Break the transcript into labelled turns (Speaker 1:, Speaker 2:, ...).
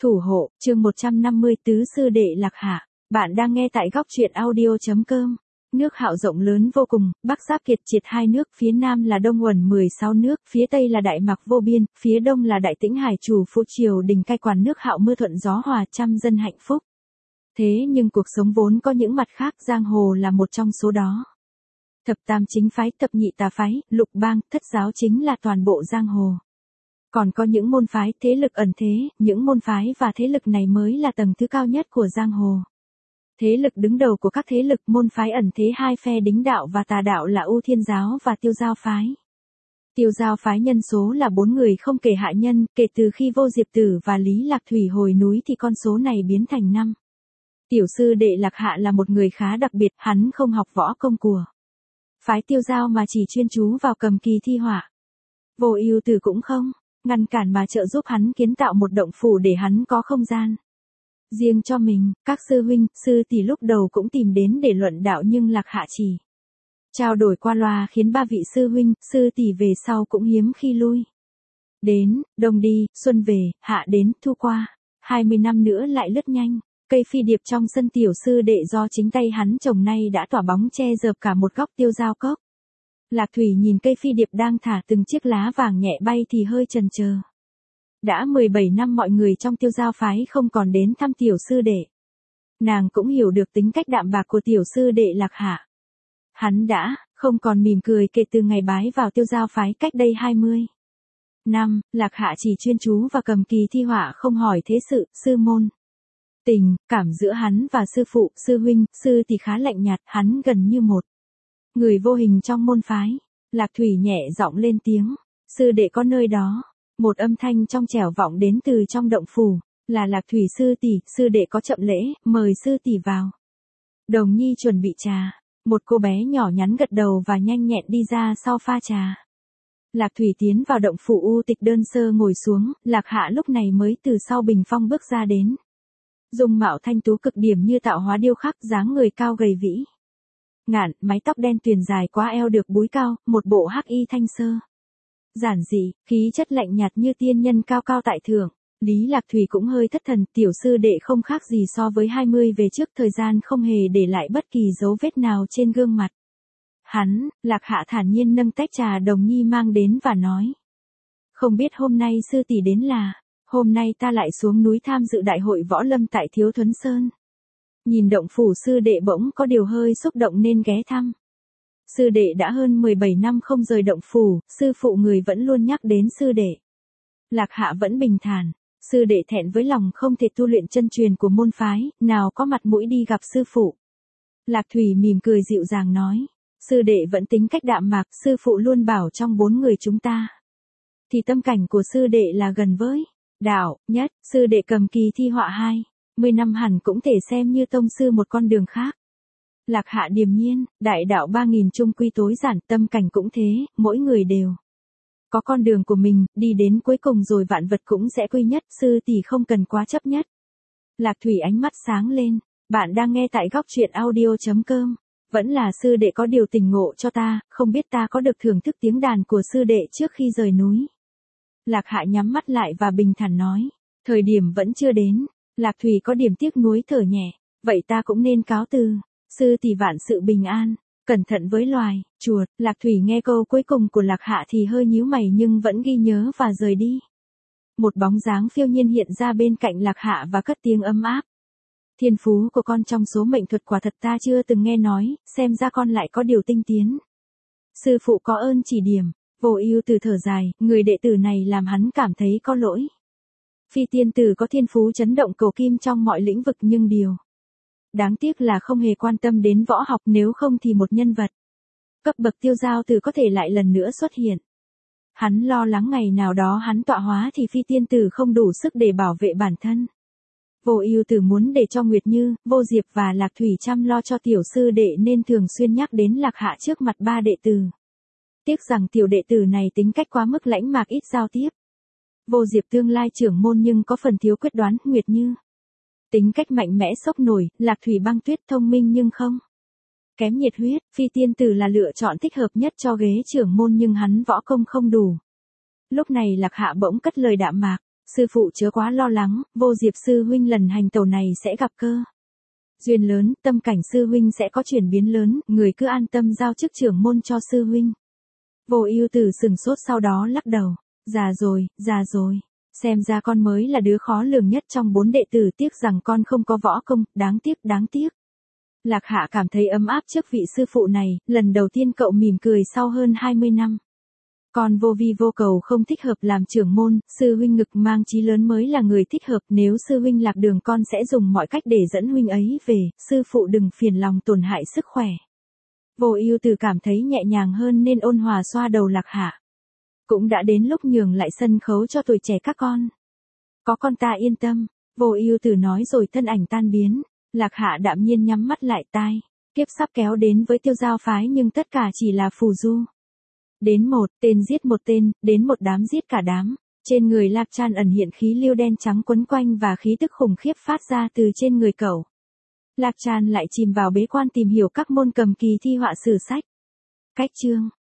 Speaker 1: Thủ hộ, chương 150 tứ sư đệ Lạc Hạ. Bạn đang nghe tại góc truyện audio.com. Nước Hạo rộng lớn vô cùng, bắc giáp kiệt triệt hai nước, phía nam là Đông Uẩn 16 nước, phía tây là Đại Mạc vô biên, phía đông là Đại Tĩnh Hải chủ phụ triều đình cai quản nước Hạo mưa thuận gió hòa, trăm dân hạnh phúc. Thế nhưng cuộc sống vốn có những mặt khác, giang hồ là một trong số đó. Thập tam chính phái, thập nhị tà phái, lục bang, thất giáo chính là toàn bộ giang hồ. Còn có những môn phái, thế lực ẩn thế, những môn phái và thế lực này mới là tầng thứ cao nhất của giang hồ. Thế lực đứng đầu của các thế lực môn phái ẩn thế hai phe đính đạo và tà đạo là U Thiên Giáo và Tiêu Giao Phái. Tiêu Giao Phái nhân số là 4 người không kể hạ nhân, kể từ khi Vô Diệp Tử và Lý Lạc Thủy hồi núi thì con số này biến thành 5. Tiểu sư đệ Lạc Hạ là một người khá đặc biệt, hắn không học võ công của phái Tiêu Giao mà chỉ chuyên chú vào cầm kỳ thi họa. Vô Ưu Tử cũng không ngăn cản mà trợ giúp hắn kiến tạo một động phủ để hắn có không gian riêng cho mình. Các sư huynh, sư tỷ lúc đầu cũng tìm đến để luận đạo nhưng Lạc Hạ chỉ trao đổi qua loa khiến 3 vị sư huynh, sư tỷ về sau cũng hiếm khi lui đến. Đông đi, xuân về, hạ đến, thu qua, 20 năm nữa lại lướt nhanh. Cây phi điệp trong sân tiểu sư đệ do chính tay hắn trồng nay đã tỏa bóng che dợp cả một góc Tiêu Giao cốc. Lạc Thủy nhìn cây phi điệp đang thả từng chiếc lá vàng nhẹ bay thì hơi chần chờ. Đã 17 năm mọi người trong Tiêu Giao phái không còn đến thăm tiểu sư đệ. Nàng cũng hiểu được tính cách đạm bạc của tiểu sư đệ Lạc Hạ. Hắn đã không còn mỉm cười kể từ ngày bái vào Tiêu Giao phái cách đây 20 năm. Lạc Hạ chỉ chuyên chú và cầm kỳ thi họa, không hỏi thế sự, sư môn. Tình cảm giữa hắn và sư phụ, sư huynh, sư thì khá lạnh nhạt, hắn gần như một người vô hình trong môn phái. Lạc Thủy nhẹ giọng lên tiếng, sư đệ có nơi đó. Một âm thanh trong trẻo vọng đến từ trong động phủ, là Lạc Thủy sư tỷ, sư đệ có chậm lễ, mời sư tỷ vào. Đồng Nhi chuẩn bị trà, một cô bé nhỏ nhắn gật đầu và nhanh nhẹn đi ra sau pha trà. Lạc Thủy tiến vào động phủ u tịch đơn sơ ngồi xuống, Lạc Hạ lúc này mới từ sau bình phong bước ra đến. Dung mạo thanh tú cực điểm như tạo hóa điêu khắc, dáng người cao gầy vĩ ngạn, mái tóc đen tuyền dài quá eo được búi cao, một bộ hắc y thanh sơ giản dị, khí chất lạnh nhạt như tiên nhân cao cao tại thượng. Lý Lạc Thủy cũng hơi thất thần, tiểu sư đệ không khác gì so với 20 về trước, thời gian không hề để lại bất kỳ dấu vết nào trên gương mặt hắn. Lạc Hạ thản nhiên nâng tách trà Đồng Nhi mang đến và nói, không biết hôm nay sư tỷ đến là. Hôm nay ta lại xuống núi tham dự đại hội võ lâm tại Thiếu Thuấn Sơn. Nhìn động phủ sư đệ bỗng có điều hơi xúc động nên ghé thăm. Sư đệ đã hơn 17 năm không rời động phủ, sư phụ người vẫn luôn nhắc đến sư đệ. Lạc Hạ vẫn bình thản, sư đệ thẹn với lòng không thể tu luyện chân truyền của môn phái, nào có mặt mũi đi gặp sư phụ. Lạc Thủy mỉm cười dịu dàng nói, sư đệ vẫn tính cách đạm mạc, sư phụ luôn bảo trong 4 người chúng ta thì tâm cảnh của sư đệ là gần với đạo nhất. Sư đệ cầm kỳ thi họa 20 năm hẳn cũng thể xem như tông sư một con đường khác. Lạc Hạ điềm nhiên, đại đạo 3000 chung quy tối giản, tâm cảnh cũng thế, mỗi người đều có con đường của mình, đi đến cuối cùng rồi vạn vật cũng sẽ quy nhất, sư tỷ không cần quá chấp nhất. Lạc Thủy ánh mắt sáng lên, bạn đang nghe tại góc truyện audio.com. Vẫn là sư đệ có điều tỉnh ngộ cho ta, không biết ta có được thưởng thức tiếng đàn của sư đệ trước khi rời núi. Lạc Hạ nhắm mắt lại và bình thản nói, thời điểm vẫn chưa đến. Lạc Thủy có điểm tiếc nuối thở nhẹ, vậy ta cũng nên cáo từ. Sư tỷ vạn sự bình an, cẩn thận với loài chuột. Lạc Thủy nghe câu cuối cùng của Lạc Hạ thì hơi nhíu mày nhưng vẫn ghi nhớ và rời đi. Một bóng dáng phiêu nhiên hiện ra bên cạnh Lạc Hạ và cất tiếng ấm áp, thiên phú của con trong số mệnh thuật quả thật ta chưa từng nghe nói, xem ra con lại có điều tinh tiến. Sư phụ có ơn chỉ điểm. Vô Ưu Tử thở dài, người đệ tử này làm hắn cảm thấy có lỗi. Phi tiên tử có thiên phú chấn động cầu kim trong mọi lĩnh vực nhưng điều đáng tiếc là không hề quan tâm đến võ học, nếu không thì một nhân vật cấp bậc Tiêu Giao Tử có thể lại lần nữa xuất hiện. Hắn lo lắng ngày nào đó hắn tọa hóa thì phi tiên tử không đủ sức để bảo vệ bản thân. Vô Ưu Tử muốn để cho Nguyệt Như, Vô Diệp và Lạc Thủy chăm lo cho tiểu sư đệ nên thường xuyên nhắc đến Lạc Hạ trước mặt 3 đệ tử. Tiếc rằng tiểu đệ tử này tính cách quá mức lãnh mạc, ít giao tiếp. Vô Diệp tương lai trưởng môn nhưng có phần thiếu quyết đoán, Nguyệt Như tính cách mạnh mẽ sốc nổi, Lạc Thủy băng tuyết thông minh nhưng không kém nhiệt huyết. Phi tiên tử là lựa chọn thích hợp nhất cho ghế trưởng môn nhưng hắn võ công không đủ. Lúc này Lạc Hạ bỗng cất lời đạm mạc, Sư phụ chớ quá lo lắng, Vô Diệp sư huynh lần hành tẩu này sẽ gặp cơ duyên lớn, tâm cảnh sư huynh sẽ có chuyển biến lớn, người cứ an tâm giao chức trưởng môn cho sư huynh. Vô Ưu Tử sừng sốt sau đó lắc đầu, già rồi. Xem ra con mới là đứa khó lường nhất trong 4 đệ tử, tiếc rằng con không có võ công, đáng tiếc. Lạc Hạ cảm thấy ấm áp trước vị sư phụ này, lần đầu tiên cậu mỉm cười sau hơn 20 năm. Con vô vi vô cầu không thích hợp làm trưởng môn, sư huynh ngực mang chí lớn mới là người thích hợp, nếu sư huynh lạc đường con sẽ dùng mọi cách để dẫn huynh ấy về, sư phụ đừng phiền lòng tổn hại sức khỏe. Vô Ưu Tử cảm thấy nhẹ nhàng hơn nên ôn hòa xoa đầu Lạc Hạ. Cũng đã đến lúc nhường lại sân khấu cho tuổi trẻ các con. Có con ta yên tâm, Vô Ưu Tử nói rồi thân ảnh tan biến. Lạc Hạ đạm nhiên nhắm mắt lại, tai kiếp sắp kéo đến với Tiêu Giao phái nhưng tất cả chỉ là phù du. Đến một tên giết một tên, đến một đám giết cả đám. Trên người Lạc Trăn ẩn hiện khí lưu đen trắng quấn quanh và khí tức khủng khiếp phát ra từ trên người cậu. Lạc Trăn lại chìm vào bế quan tìm hiểu các môn cầm kỳ thi họa sử sách. Cách chương